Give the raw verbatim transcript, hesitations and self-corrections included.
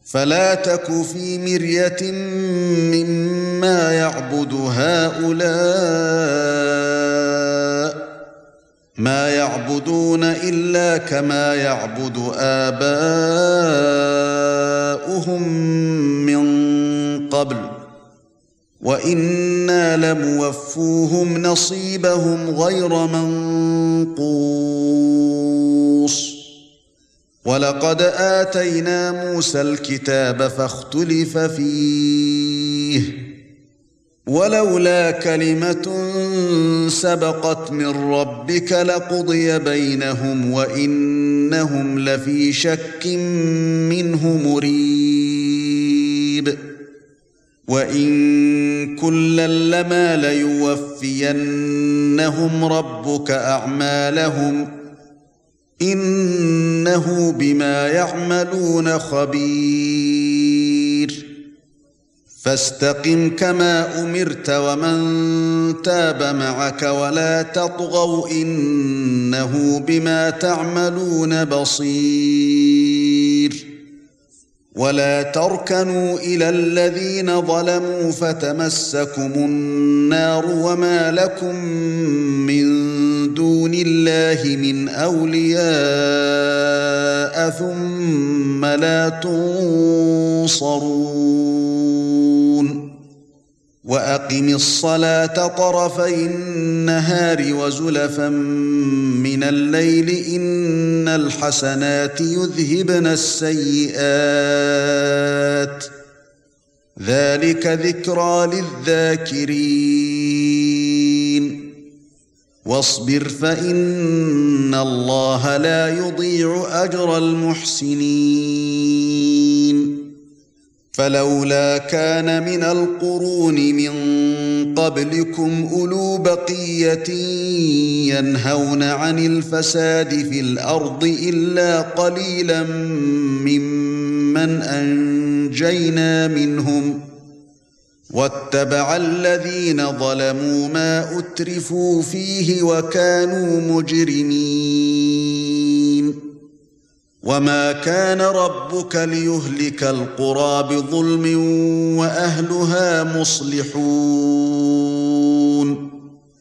فلا تك في مرية مما يعبد هؤلاء ما يعبدون إلا كما يعبد آباؤهم من قبل وإنا لموفوهم نصيبهم غير منقوص ولقد آتينا موسى الكتاب فاختلف فيه ولولا كلمة سبقت من ربك لقضي بينهم وإنهم لفي شك منه مريب وإن كلا لما ليوفينهم ربك أعمالهم إنه بما يعملون خبير فاستقم كما أمرت ومن تاب معك ولا تطغوا إنه بما تعملون بصير ولا تركنوا إلى الذين ظلموا فتمسكم النار وما لكم من دون الله من أولياء ثم لا تنصرون وأقم الصلاة طرفي النهار وزلفا من الليل إن الحسنات يذهبن السيئات ذلك ذكرى للذاكرين واصبر فإن الله لا يضيع أجر المحسنين فلولا كان من القرون من قبلكم أولو بقية ينهون عن الفساد في الأرض إلا قليلا ممن أنجينا منهم واتبع الذين ظلموا ما أترفوا فيه وكانوا مجرمين وما كان ربك ليهلك القرى بظلم وأهلها مصلحون